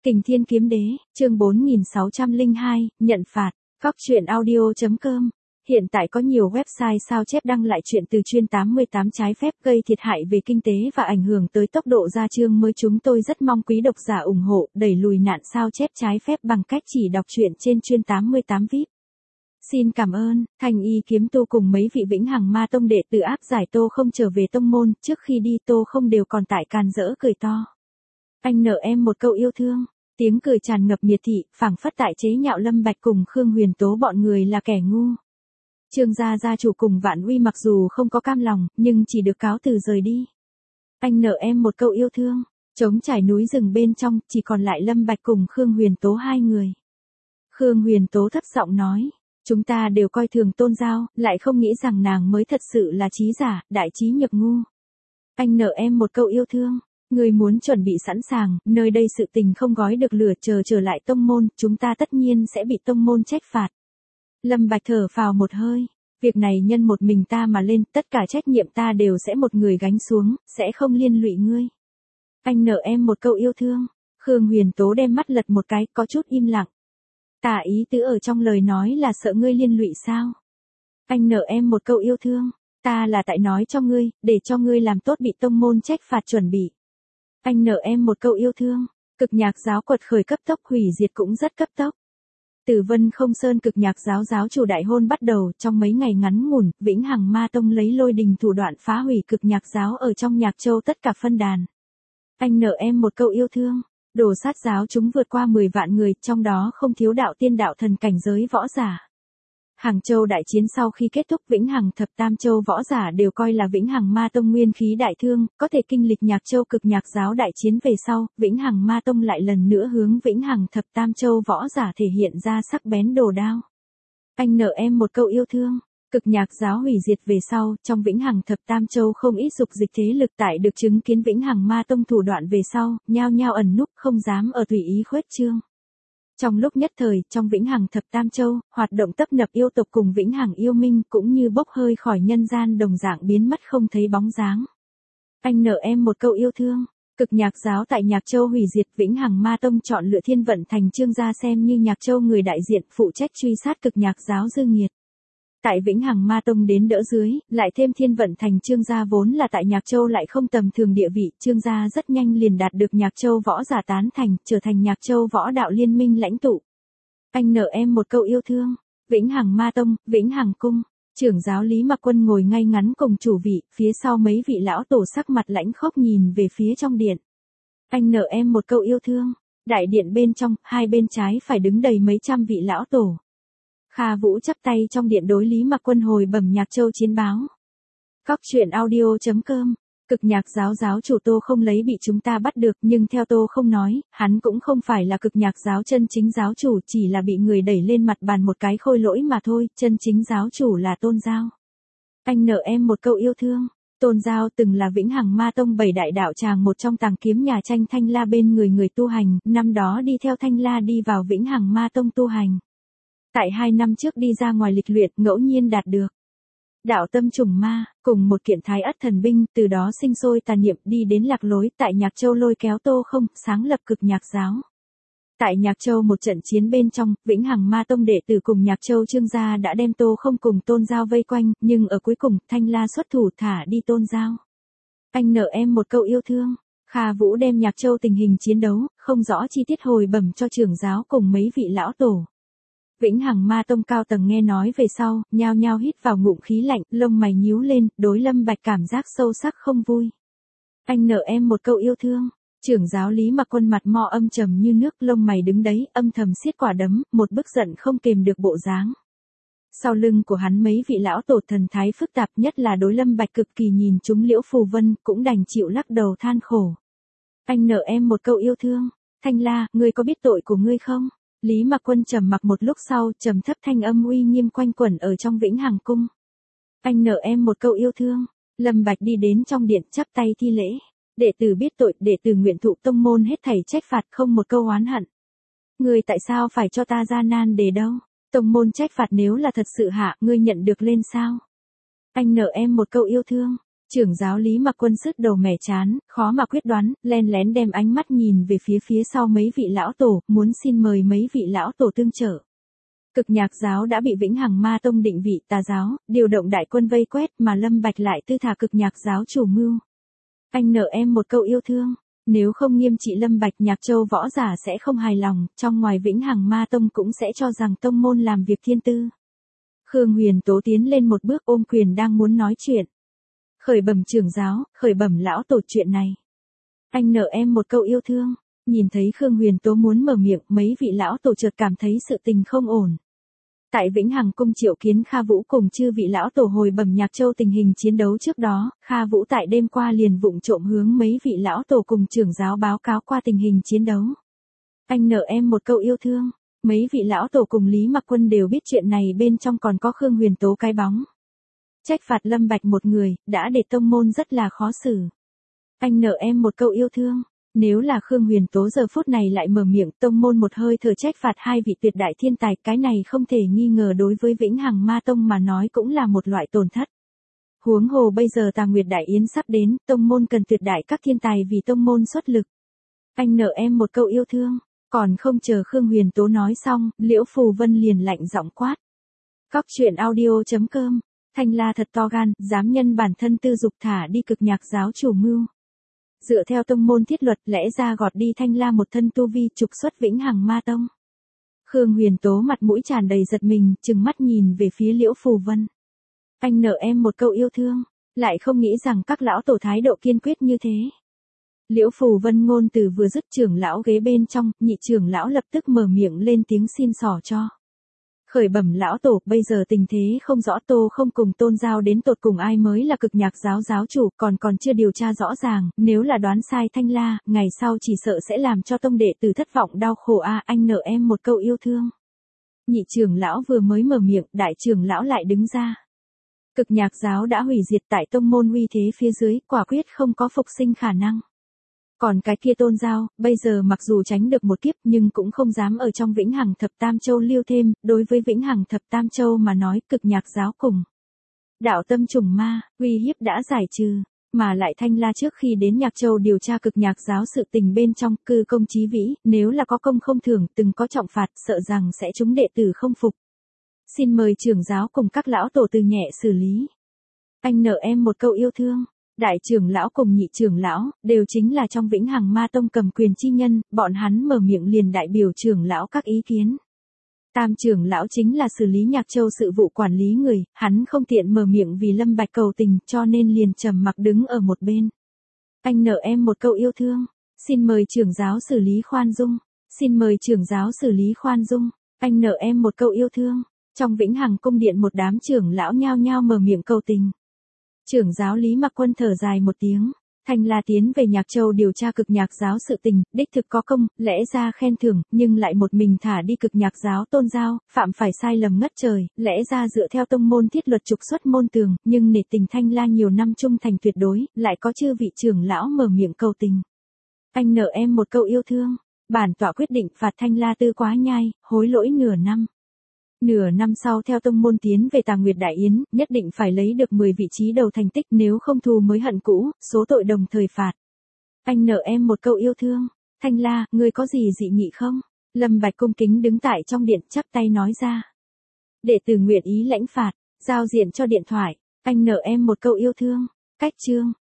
Kình Thiên Kiếm Đế, chương 4602, nhận phạt, Cóc truyện audio.com. Hiện tại có nhiều website sao chép đăng lại chuyện từ chuyên 88 trái phép gây thiệt hại về kinh tế và ảnh hưởng tới tốc độ ra chương mới. Chúng tôi rất mong quý độc giả ủng hộ, đẩy lùi nạn sao chép trái phép bằng cách chỉ đọc truyện trên chuyên 88 VIP. Xin cảm ơn. Thanh Y kiếm tu cùng mấy vị Vĩnh Hằng Ma Tông đệ tử áp giải Tô Không trở về tông môn, trước khi đi Tô Không đều còn tại càn rỡ cười to. Anh nợ em một câu yêu thương. Tiếng cười tràn ngập miệt thị, phảng phất tại chế nhạo Lâm Bạch cùng Khương Huyền Tố bọn người là kẻ ngu. Trương gia gia chủ cùng Vạn Uy mặc dù không có cam lòng, nhưng chỉ được cáo từ rời đi. Anh nợ em một câu yêu thương. Trống trải núi rừng bên trong, chỉ còn lại Lâm Bạch cùng Khương Huyền Tố hai người. Khương Huyền Tố thấp giọng nói, chúng ta đều coi thường Tôn Giao, lại không nghĩ rằng nàng mới thật sự là trí giả, đại trí nhược ngu. Anh nợ em một câu yêu thương. Người muốn chuẩn bị sẵn sàng, nơi đây sự tình không gói được lửa, trở lại tông môn, chúng ta tất nhiên sẽ bị tông môn trách phạt. Lâm Bạch thở phào một hơi, việc này nhân một mình ta mà lên, tất cả trách nhiệm ta đều sẽ một người gánh xuống, sẽ không liên lụy ngươi. Anh nợ em một câu yêu thương. Khương Huyền Tố đem mắt lật một cái, có chút im lặng. Tả ý tứ ở trong lời nói là sợ ngươi liên lụy sao? Anh nợ em một câu yêu thương, ta là tại nói cho ngươi, để cho ngươi làm tốt bị tông môn trách phạt chuẩn bị. Anh nợ em một câu yêu thương. Cực Nhạc giáo quật khởi cấp tốc, hủy diệt cũng rất cấp tốc. Từ Vân Không Sơn Cực Nhạc giáo giáo chủ đại hôn bắt đầu, trong mấy ngày ngắn ngủn, Vĩnh Hằng Ma Tông lấy lôi đình thủ đoạn phá hủy Cực Nhạc giáo ở trong Nhạc Châu tất cả phân đàn. Anh nợ em một câu yêu thương. Đồ Sát giáo chúng vượt qua 10 vạn người, trong đó không thiếu đạo tiên đạo thần cảnh giới võ giả. Hàng Châu đại chiến sau khi kết thúc, Vĩnh Hằng thập tam châu võ giả đều coi là Vĩnh Hằng Ma Tông nguyên khí đại thương, có thể kinh lịch Nhạc Châu Cực Nhạc giáo đại chiến về sau, Vĩnh Hằng Ma Tông lại lần nữa hướng Vĩnh Hằng thập tam châu võ giả thể hiện ra sắc bén đồ đao. Anh nợ em một câu yêu thương. Cực Nhạc giáo hủy diệt về sau, trong Vĩnh Hằng thập tam châu không ít dục dịch thế lực tại được chứng kiến Vĩnh Hằng Ma Tông thủ đoạn về sau, nhao nhao ẩn núp, không dám ở tùy ý khuếch trương. Trong lúc nhất thời, trong Vĩnh Hằng thập tam châu, hoạt động tấp nập yêu tộc cùng Vĩnh Hằng yêu minh cũng như bốc hơi khỏi nhân gian đồng dạng biến mất không thấy bóng dáng. Anh nợ em một câu yêu thương. Cực Nhạc giáo tại Nhạc Châu hủy diệt, Vĩnh Hằng Ma Tông chọn lựa Thiên Vận Thành Trương gia xem như Nhạc Châu người đại diện phụ trách truy sát Cực Nhạc giáo dư nghiệt. Tại Vĩnh Hằng Ma Tông đến đỡ dưới, lại thêm Thiên Vận Thành Trương gia vốn là tại Nhạc Châu lại không tầm thường địa vị, Trương gia rất nhanh liền đạt được Nhạc Châu võ giả tán thành, trở thành Nhạc Châu võ đạo liên minh lãnh tụ. Anh nợ em một câu yêu thương. Vĩnh Hằng Ma Tông, Vĩnh Hằng cung, trưởng giáo Lý Mặc Quân ngồi ngay ngắn cùng chủ vị, phía sau mấy vị lão tổ sắc mặt lãnh khốc nhìn về phía trong điện. Anh nợ em một câu yêu thương. Đại điện bên trong, hai bên trái phải đứng đầy mấy trăm vị lão tổ. Kha Vũ chắp tay trong điện đối Lý Mặc Quân hồi bẩm Nhạc Châu chiến báo. Cóc truyện audio.com. Cực Nhạc giáo giáo chủ Tô Không lấy bị chúng ta bắt được, nhưng theo Tô Không nói, hắn cũng không phải là Cực Nhạc giáo chân chính giáo chủ, chỉ là bị người đẩy lên mặt bàn một cái khôi lỗi mà thôi, chân chính giáo chủ là Tôn Giao. Anh nợ em một câu yêu thương. Tôn Giao từng là Vĩnh Hằng Ma Tông 7 đại đạo tràng một trong tàng kiếm nhà tranh Thanh La bên người tu hành, năm đó đi theo Thanh La đi vào Vĩnh Hằng Ma Tông tu hành. Tại 2 năm trước đi ra ngoài lịch luyện, ngẫu nhiên đạt được đạo tâm trùng ma, cùng một kiện thái ất thần binh, từ đó sinh sôi tà niệm, đi đến lạc lối, tại Nhạc Châu lôi kéo Tô Không, sáng lập Cực Nhạc giáo. Tại Nhạc Châu một trận chiến bên trong, Vĩnh Hằng Ma Tông đệ tử cùng Nhạc Châu Trương gia đã đem Tô Không cùng Tôn Giao vây quanh, nhưng ở cuối cùng, Thanh La xuất thủ thả đi Tôn Giao. Anh nợ em một câu yêu thương. Kha Vũ đem Nhạc Châu tình hình chiến đấu, không rõ chi tiết hồi bẩm cho trưởng giáo cùng mấy vị lão tổ. Vĩnh Hằng Ma Tông cao tầng nghe nói về sau, nhao nhao hít vào ngụm khí lạnh, lông mày nhíu lên, đối Lâm Bạch cảm giác sâu sắc không vui. Anh nợ em một câu yêu thương. Trưởng giáo Lý Mặc Quân mặt mo âm trầm như nước, lông mày đứng đấy, âm thầm siết quả đấm, một bức giận không kềm được bộ dáng. Sau lưng của hắn mấy vị lão tổ thần thái phức tạp, nhất là đối Lâm Bạch cực kỳ nhìn trúng Liễu Phù Vân, cũng đành chịu lắc đầu than khổ. Anh nợ em một câu yêu thương. Thanh La, ngươi có biết tội của ngươi không? Lý Mặc Quân trầm mặc một lúc sau, trầm thấp thanh âm uy nghiêm quanh quẩn ở trong Vĩnh Hằng cung. Anh nợ em một câu yêu thương. Lâm Bạch đi đến trong điện chắp tay thi lễ. Đệ tử biết tội, đệ tử nguyện thụ tông môn hết thảy trách phạt, không một câu oán hận. Ngươi tại sao phải cho ta ra nan đề đâu? Tông môn trách phạt nếu là thật sự hạ, ngươi nhận được lên sao? Anh nợ em một câu yêu thương. Trưởng giáo Lý Mặc Quân sứt đầu mẻ chán, khó mà quyết đoán, len lén đem ánh mắt nhìn về phía sau mấy vị lão tổ, muốn xin mời mấy vị lão tổ tương trợ. Cực Nhạc giáo đã bị Vĩnh Hằng Ma Tông định vị tà giáo, điều động đại quân vây quét mà Lâm Bạch lại tư thà Cực Nhạc giáo chủ mưu. Anh nợ em một câu yêu thương, nếu không nghiêm trị Lâm Bạch, Nhạc Châu võ giả sẽ không hài lòng, trong ngoài Vĩnh Hằng Ma Tông cũng sẽ cho rằng tông môn làm việc thiên tư. Khương Huyền Tố tiến lên một bước ôm quyền đang muốn nói chuyện. Khởi bẩm trưởng giáo, khởi bẩm lão tổ, chuyện này. Anh nợ em một câu yêu thương. Nhìn thấy Khương Huyền Tố muốn mở miệng, mấy vị lão tổ chợt cảm thấy sự tình không ổn. Tại Vĩnh Hằng cung triệu kiến Kha Vũ cùng chư vị lão tổ hồi bẩm Nhạc Châu tình hình chiến đấu trước đó, Kha Vũ tại đêm qua liền vụng trộm hướng mấy vị lão tổ cùng trưởng giáo báo cáo qua tình hình chiến đấu. Anh nợ em một câu yêu thương. Mấy vị lão tổ cùng Lý Mặc Quân đều biết chuyện này bên trong còn có Khương Huyền Tố cái bóng. Trách phạt Lâm Bạch một người, đã để tông môn rất là khó xử. Anh nợ em một câu yêu thương. Nếu là Khương Huyền Tố giờ phút này lại mở miệng, tông môn một hơi thở trách phạt hai vị tuyệt đại thiên tài, cái này không thể nghi ngờ đối với Vĩnh Hằng Ma Tông mà nói cũng là một loại tổn thất. Huống hồ bây giờ Tà Nguyệt Đại Yến sắp đến, tông môn cần tuyệt đại các thiên tài vì tông môn xuất lực. Anh nợ em một câu yêu thương. Còn không chờ Khương Huyền Tố nói xong, Liễu Phù Vân liền lạnh giọng quát. Cóc truyện audio.com, Thanh La thật to gan, dám nhân bản thân tư dục thả đi Cực Nhạc giáo chủ mưu. Dựa theo tông môn thiết luật, lẽ ra gọt đi Thanh La một thân tu vi, trục xuất Vĩnh Hằng Ma Tông. Khương Huyền Tố mặt mũi tràn đầy giật mình, trừng mắt nhìn về phía Liễu Phù Vân. Anh nợ em một câu yêu thương, lại không nghĩ rằng các lão tổ thái độ kiên quyết như thế. Liễu Phù Vân ngôn từ vừa dứt, trưởng lão ghế bên trong, nhị trưởng lão lập tức mở miệng lên tiếng xin xỏ cho. Khởi bẩm lão tổ, bây giờ tình thế không rõ, Tô Không cùng Tôn Giao đến tột cùng ai mới là Cực Nhạc giáo giáo chủ, còn chưa điều tra rõ ràng, nếu là đoán sai Thanh La, ngày sau chỉ sợ sẽ làm cho tông đệ tử thất vọng đau khổ a. Anh nợ em một câu yêu thương. Nhị trưởng lão vừa mới mở miệng, đại trưởng lão lại đứng ra. Cực Nhạc giáo đã hủy diệt tại tông môn uy thế phía dưới, quả quyết không có phục sinh khả năng. Còn cái kia Tôn Giao, bây giờ mặc dù tránh được một kiếp nhưng cũng không dám ở trong Vĩnh Hằng Thập Tam Châu lưu thêm, đối với Vĩnh Hằng Thập Tam Châu mà nói, Cực Nhạc giáo cùng đạo tâm trùng ma, uy hiếp đã giải trừ, mà lại Thanh La trước khi đến Nhạc Châu điều tra Cực Nhạc giáo sự tình bên trong, cư công chí vĩ, nếu là có công không thưởng, từng có trọng phạt, sợ rằng sẽ chúng đệ tử không phục. Xin mời trưởng giáo cùng các lão tổ từ nhẹ xử lý. Anh nợ em một câu yêu thương. Đại trưởng lão cùng nhị trưởng lão, đều chính là trong Vĩnh Hằng Ma Tông cầm quyền chi nhân, bọn hắn mở miệng liền đại biểu trưởng lão các ý kiến. Tam trưởng lão chính là xử lý Nhạc Châu sự vụ quản lý người, hắn không tiện mở miệng vì Lâm Bạch cầu tình, cho nên liền trầm mặc đứng ở một bên. Anh nợ em một câu yêu thương. Xin mời trưởng giáo xử lý khoan dung. Xin mời trưởng giáo xử lý khoan dung. Anh nợ em một câu yêu thương. Trong Vĩnh Hằng cung điện một đám trưởng lão nhao nhao mở miệng cầu tình. Trưởng giáo Lý Mặc Quân thở dài một tiếng. Thanh La tiến về Nhạc Châu điều tra Cực Nhạc giáo sự tình, đích thực có công, lẽ ra khen thưởng, nhưng lại một mình thả đi Cực Nhạc giáo Tôn Giao, phạm phải sai lầm ngất trời, lẽ ra dựa theo tông môn thiết luật trục xuất môn tường, nhưng nể tình Thanh La nhiều năm trung thành tuyệt đối, lại có chư vị trưởng lão mở miệng cầu tình. Anh nợ em một câu yêu thương. Bản tọa quyết định phạt Thanh La tư quá nhai, hối lỗi nửa năm. Nửa năm sau theo tông môn tiến về Tà Nguyệt Đại Yến, nhất định phải lấy được 10 vị trí đầu thành tích, nếu không thù mới hận cũ, số tội đồng thời phạt. Anh nợ em một câu yêu thương. Thanh La, ngươi có gì dị nghị không? Lâm Bạch cung kính đứng tại trong điện, chắp tay nói ra. Đệ tử nguyện ý lãnh phạt, giao diện cho điện thoại. Anh nợ em một câu yêu thương. Cách chương.